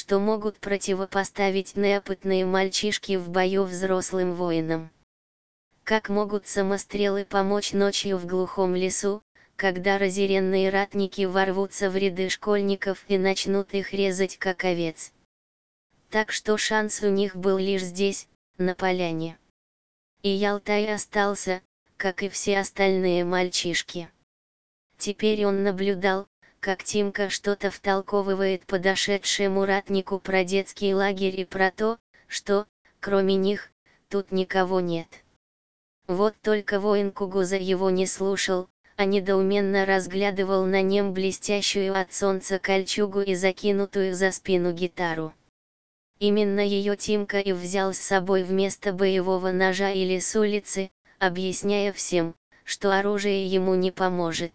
что могут противопоставить неопытные мальчишки в бою взрослым воинам. Как могут самострелы помочь ночью в глухом лесу, когда разъяренные ратники ворвутся в ряды школьников и начнут их резать как овец? Так что шанс у них был лишь здесь, на поляне. И Ялтай остался, как и все остальные мальчишки. Теперь он наблюдал, как Тимка что-то втолковывает подошедшему ратнику про детский лагерь и про то, что, кроме них, тут никого нет. Вот только воин Кугуза его не слушал, а недоуменно разглядывал на нем блестящую от солнца кольчугу и закинутую за спину гитару. Именно ее Тимка и взял с собой вместо боевого ножа или с улицы, объясняя всем, что оружие ему не поможет.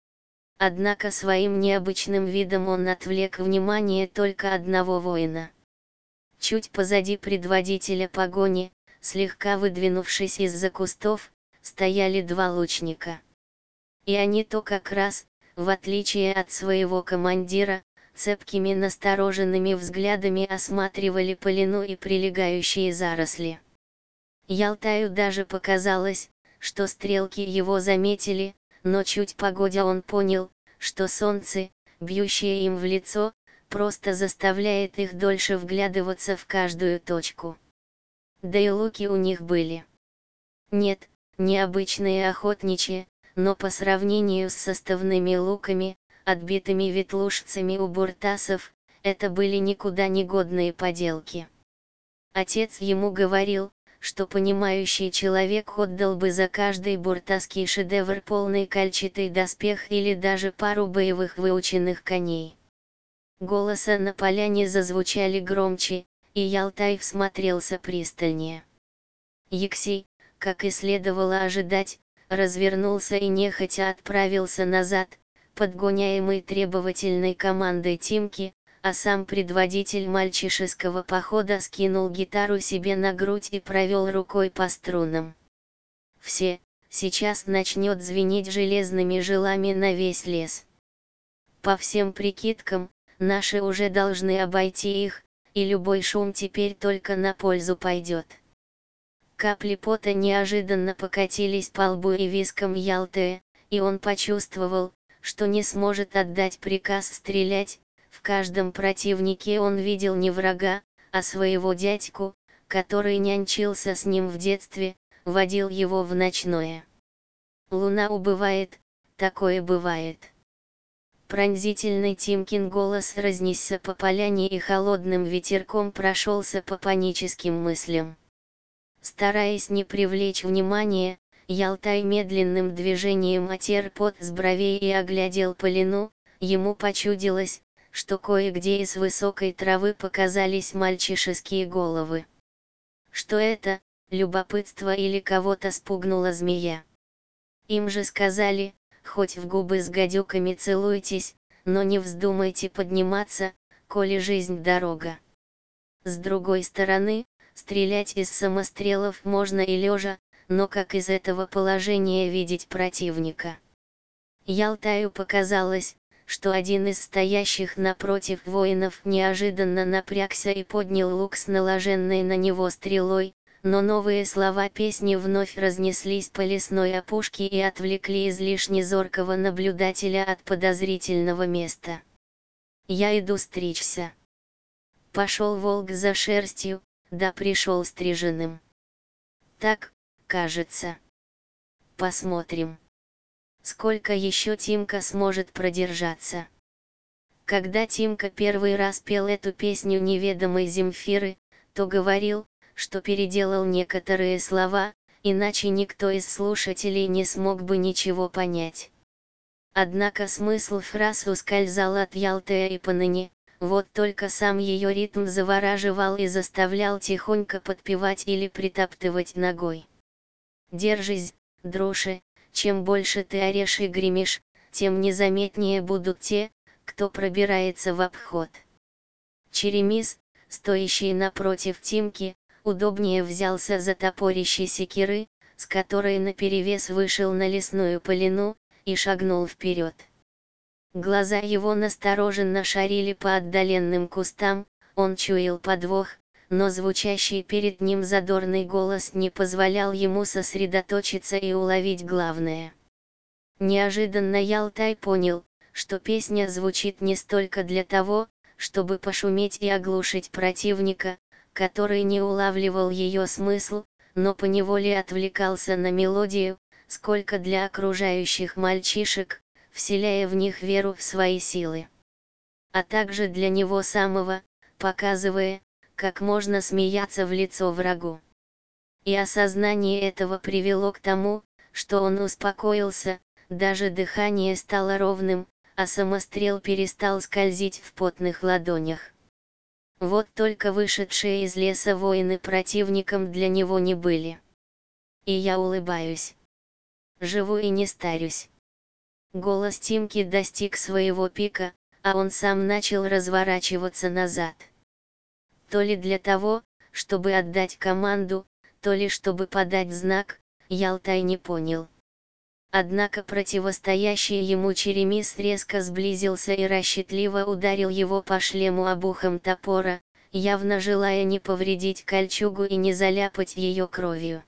Однако своим необычным видом он отвлек внимание только одного воина. Чуть позади предводителя погони, слегка выдвинувшись из-за кустов, стояли два лучника. И они то как раз, в отличие от своего командира, цепкими настороженными взглядами осматривали полину и прилегающие заросли. Ялтаю даже показалось, что стрелки его заметили, но чуть погодя он понял, что солнце, бьющее им в лицо, просто заставляет их дольше вглядываться в каждую точку. Да и луки у них были. Нет, не обычные охотничьи, но по сравнению с составными луками, отбитыми ветлушцами у буртасов, это были никуда не годные поделки. Отец ему говорил, что понимающий человек отдал бы за каждый буртасский шедевр полный кольчатый доспех или даже пару боевых выученных коней. Голоса на поляне зазвучали громче, и Ялтай всмотрелся пристальнее. Юксей, как и следовало ожидать, развернулся и нехотя отправился назад, подгоняемый требовательной командой Тимки, а сам предводитель мальчишеского похода скинул гитару себе на грудь и провел рукой по струнам. Все, сейчас начнет звенеть железными жилами на весь лес. По всем прикидкам, наши уже должны обойти их, и любой шум теперь только на пользу пойдет. Капли пота неожиданно покатились по лбу и вискам Ялтея, и он почувствовал, что не сможет отдать приказ стрелять. В каждом противнике он видел не врага, а своего дядьку, который нянчился с ним в детстве, водил его в ночное. Луна убывает, такое бывает. Пронзительный Тимкин голос разнесся по поляне и холодным ветерком прошелся по паническим мыслям. Стараясь не привлечь внимания, Ялтай медленным движением отер пот с бровей и оглядел полину. Ему почудилось, что кое-где из высокой травы показались мальчишеские головы. Что это, любопытство или кого-то спугнула змея? Им же сказали, хоть в губы с гадюками целуйтесь, но не вздумайте подниматься, коли жизнь дорога. С другой стороны, стрелять из самострелов можно и лежа, но как из этого положения видеть противника? Ялтаю показалось, что один из стоящих напротив воинов неожиданно напрягся и поднял лук с наложенной на него стрелой, но новые слова песни вновь разнеслись по лесной опушке и отвлекли излишне зоркого наблюдателя от подозрительного места. «Я иду стричься». Пошел волк за шерстью, да пришел стриженным. Так, кажется. Посмотрим. Сколько еще Тимка сможет продержаться? Когда Тимка первый раз пел эту песню неведомой Земфиры, то говорил, что переделал некоторые слова, иначе никто из слушателей не смог бы ничего понять. Однако смысл фраз ускользал от Ялтея и поныне, вот только сам ее ритм завораживал и заставлял тихонько подпевать или притоптывать ногой. «Держись, друже, чем больше ты орешь и гремишь, тем незаметнее будут те, кто пробирается в обход». Черемис, стоящий напротив Тимки, удобнее взялся за топорище секиры, с которой наперевес вышел на лесную полину, и шагнул вперед. Глаза его настороженно шарили по отдаленным кустам, он чуял подвох, но звучащий перед ним задорный голос не позволял ему сосредоточиться и уловить главное. Неожиданно Ялтай понял, что песня звучит не столько для того, чтобы пошуметь и оглушить противника, который не улавливал ее смысл, но поневоле отвлекался на мелодию, сколько для окружающих мальчишек, вселяя в них веру в свои силы. А также для него самого, показывая, как можно смеяться в лицо врагу. И осознание этого привело к тому, что он успокоился, даже дыхание стало ровным, а самострел перестал скользить в потных ладонях. Вот только вышедшие из леса воины противником для него не были. И я улыбаюсь. Живу и не старюсь. Голос Тимки достиг своего пика, а он сам начал разворачиваться назад. То ли для того, чтобы отдать команду, то ли чтобы подать знак, Ялтай не понял. Однако противостоящий ему Черемис резко сблизился и расчетливо ударил его по шлему обухом топора, явно желая не повредить кольчугу и не заляпать ее кровью.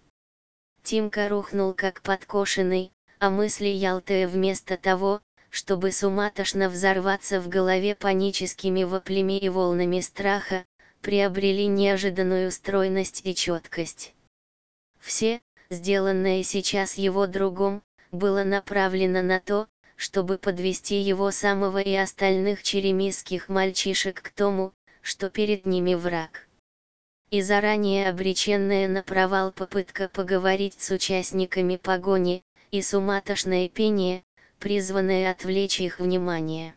Тимка рухнул как подкошенный, а мысли Ялтая вместо того, чтобы суматошно взорваться в голове паническими воплями и волнами страха, приобрели неожиданную стройность и четкость. Все, сделанное сейчас его другом, было направлено на то, чтобы подвести его самого и остальных черемисских мальчишек к тому, что перед ними враг. И заранее обреченная на провал попытка поговорить с участниками погони, и суматошное пение, призванное отвлечь их внимание.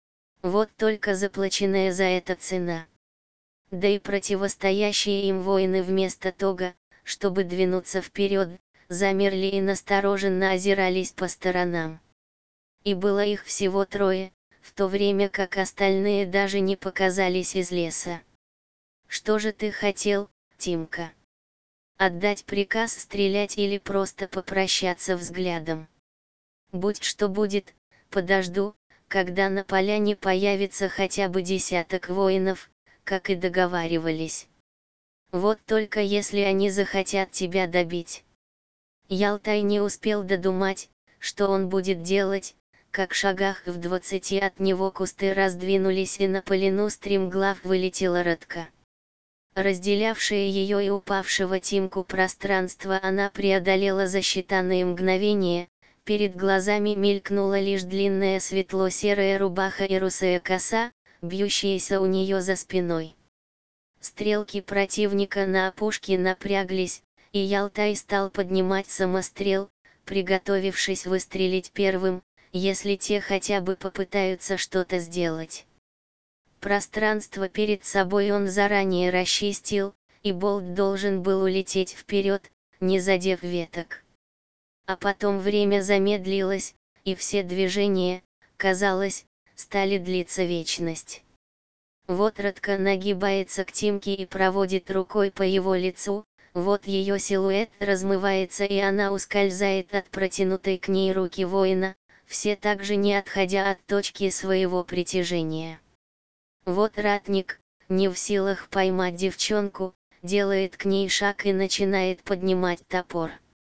Вот только заплаченная за это цена. Да и противостоящие им воины вместо того, чтобы двинуться вперед, замерли и настороженно озирались по сторонам. И было их всего трое, в то время как остальные даже не показались из леса. «Что же ты хотел, Тимка? Отдать приказ стрелять или просто попрощаться взглядом? Будь что будет, подожду, когда на поляне появится хотя бы десяток воинов, как и договаривались. Вот только если они захотят тебя добить». Ялтай не успел додумать, что он будет делать, как в шагах в 20 от него кусты раздвинулись и на поляну стремглав вылетела Радка. Разделявшее ее и упавшего Тимку пространство она преодолела за считанные мгновения, перед глазами мелькнула лишь длинная светло-серая рубаха и русая коса, бьющаяся у нее за спиной. Стрелки противника на опушке напряглись, и Ялтай стал поднимать самострел, приготовившись выстрелить первым, если те хотя бы попытаются что-то сделать. Пространство перед собой он заранее расчистил, и болт должен был улететь вперед, не задев веток. А потом время замедлилось, и все движения, казалось, стали длиться вечность. Вот Радка нагибается к Тимке и проводит рукой по его лицу, вот ее силуэт размывается и она ускользает от протянутой к ней руки воина, все так же не отходя от точки своего притяжения. Вот ратник, не в силах поймать девчонку, делает к ней шаг и начинает поднимать топор.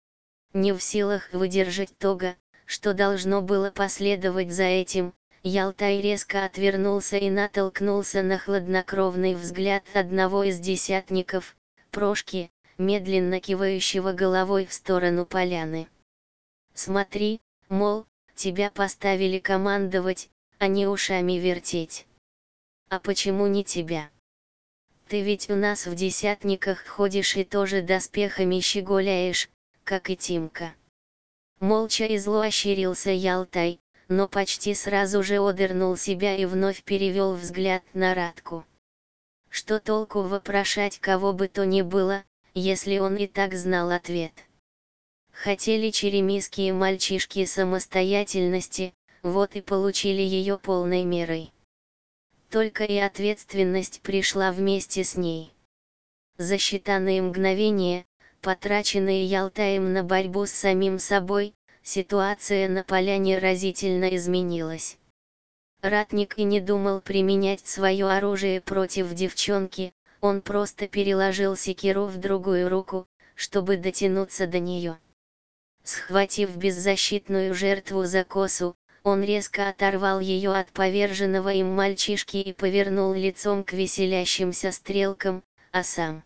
Не в силах выдержать того, что должно было последовать за этим, Ялтай резко отвернулся и натолкнулся на хладнокровный взгляд одного из десятников, Прошки, медленно кивающего головой в сторону поляны. «Смотри, мол, тебя поставили командовать, а не ушами вертеть. А почему не тебя? Ты ведь у нас в десятниках ходишь и тоже доспехами щеголяешь, как и Тимка». Молча и зло ощерился Ялтай, но почти сразу же одернул себя и вновь перевел взгляд на Радку. Что толку вопрошать кого бы то ни было, если он и так знал ответ? Хотели черемисские мальчишки самостоятельности, вот и получили ее полной мерой. Только и ответственность пришла вместе с ней. За считанные мгновения, потраченные Ялтаем на борьбу с самим собой, ситуация на поляне разительно изменилась. Ратник и не думал применять свое оружие против девчонки, он просто переложил секиру в другую руку, чтобы дотянуться до нее. Схватив беззащитную жертву за косу, он резко оторвал ее от поверженного им мальчишки и повернул лицом к веселящимся стрелкам, а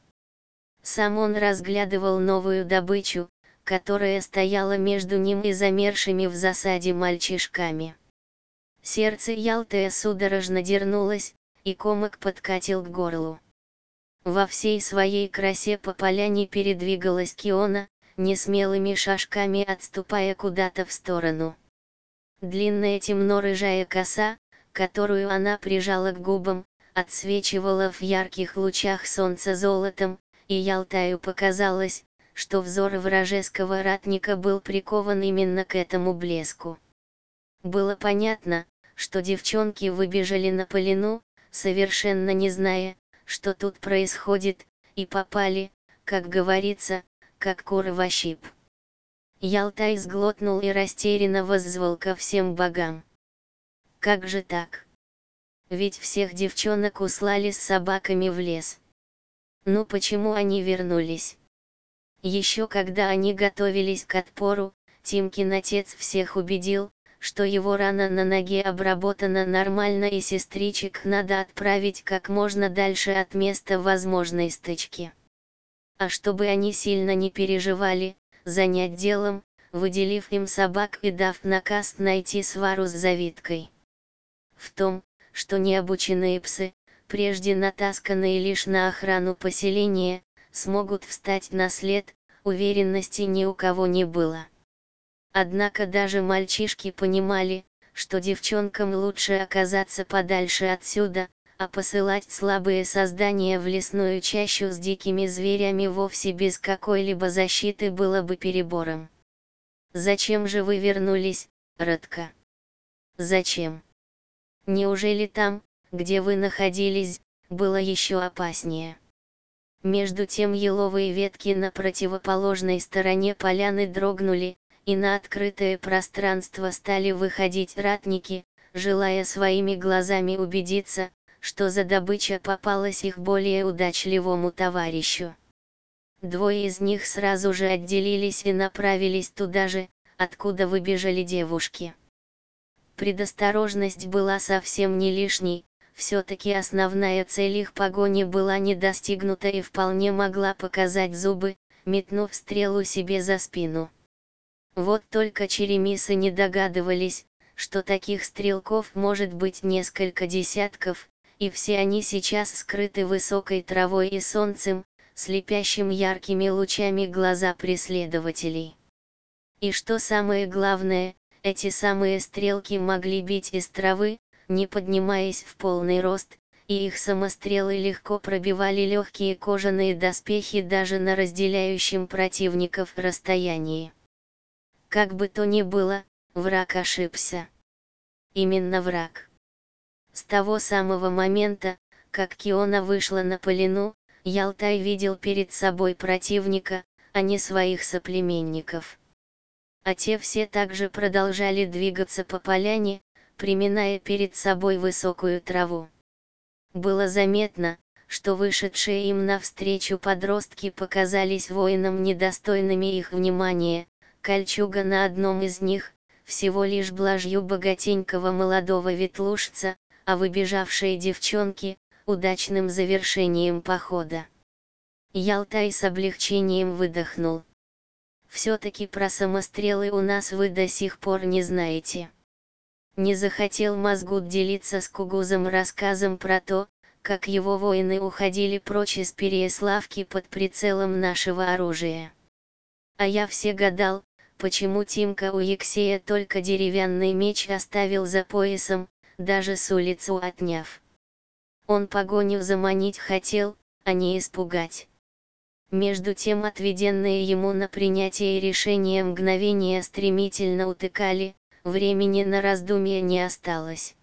сам он разглядывал новую добычу, которая стояла между ним и замершими в засаде мальчишками. Сердце Ялтая судорожно дернулось, и комок подкатил к горлу. Во всей своей красе по поляне передвигалась Киона, несмелыми шажками отступая куда-то в сторону. Длинная темно-рыжая коса, которую она прижала к губам, отсвечивала в ярких лучах солнца золотом, и Ялтаю показалось, что взор вражеского ратника был прикован именно к этому блеску. Было понятно, что девчонки выбежали на поляну, совершенно не зная, что тут происходит, и попали, как говорится, как куры в ощип. Ялтай сглотнул и растерянно воззвал ко всем богам. Как же так? Ведь всех девчонок услали с собаками в лес. Ну почему они вернулись? Еще когда они готовились к отпору, Тимкин отец всех убедил, что его рана на ноге обработана нормально и сестричек надо отправить как можно дальше от места возможной стычки. А чтобы они сильно не переживали, занять делом, выделив им собак и дав наказ найти свару с завиткой. В том, что необученные псы, прежде натасканные лишь на охрану поселения, смогут встать на след, уверенности ни у кого не было. Однако даже мальчишки понимали, что девчонкам лучше оказаться подальше отсюда, а посылать слабые создания в лесную чащу с дикими зверями вовсе без какой-либо защиты было бы перебором. «Зачем же вы вернулись, Радка? Зачем? Неужели там, где вы находились, было еще опаснее?» Между тем еловые ветки на противоположной стороне поляны дрогнули, и на открытое пространство стали выходить ратники, желая своими глазами убедиться, что за добыча попалась их более удачливому товарищу. Двое из них сразу же отделились и направились туда же, откуда выбежали девушки. Предосторожность была совсем не лишней, все-таки основная цель их погони была не достигнута и вполне могла показать зубы, метнув стрелу себе за спину. Вот только черемисы не догадывались, что таких стрелков может быть несколько десятков, и все они сейчас скрыты высокой травой и солнцем, слепящим яркими лучами глаза преследователей. И что самое главное, эти самые стрелки могли бить из травы, не поднимаясь в полный рост, и их самострелы легко пробивали легкие кожаные доспехи даже на разделяющем противников расстоянии. Как бы то ни было, враг ошибся. Именно враг. С того самого момента, как Киона вышла на поляну, Ялтай видел перед собой противника, а не своих соплеменников. А те все также продолжали двигаться по поляне, приминая перед собой высокую траву. Было заметно, что вышедшие им навстречу подростки показались воинам недостойными их внимания. Кольчуга на одном из них, всего лишь блажью богатенького молодого ветлужца, а выбежавшие девчонки, удачным завершением похода. Ялтай с облегчением выдохнул. Все-таки про самострелы у нас вы до сих пор не знаете. Не захотел Мазгут делиться с Кугузом рассказом про то, как его воины уходили прочь из Переяславки под прицелом нашего оружия. А я все гадал, почему Тимка у Ексея только деревянный меч оставил за поясом, даже с улицу отняв. Он погоню заманить хотел, а не испугать. Между тем отведенные ему на принятие решения мгновения стремительно утекали, времени на раздумье не осталось.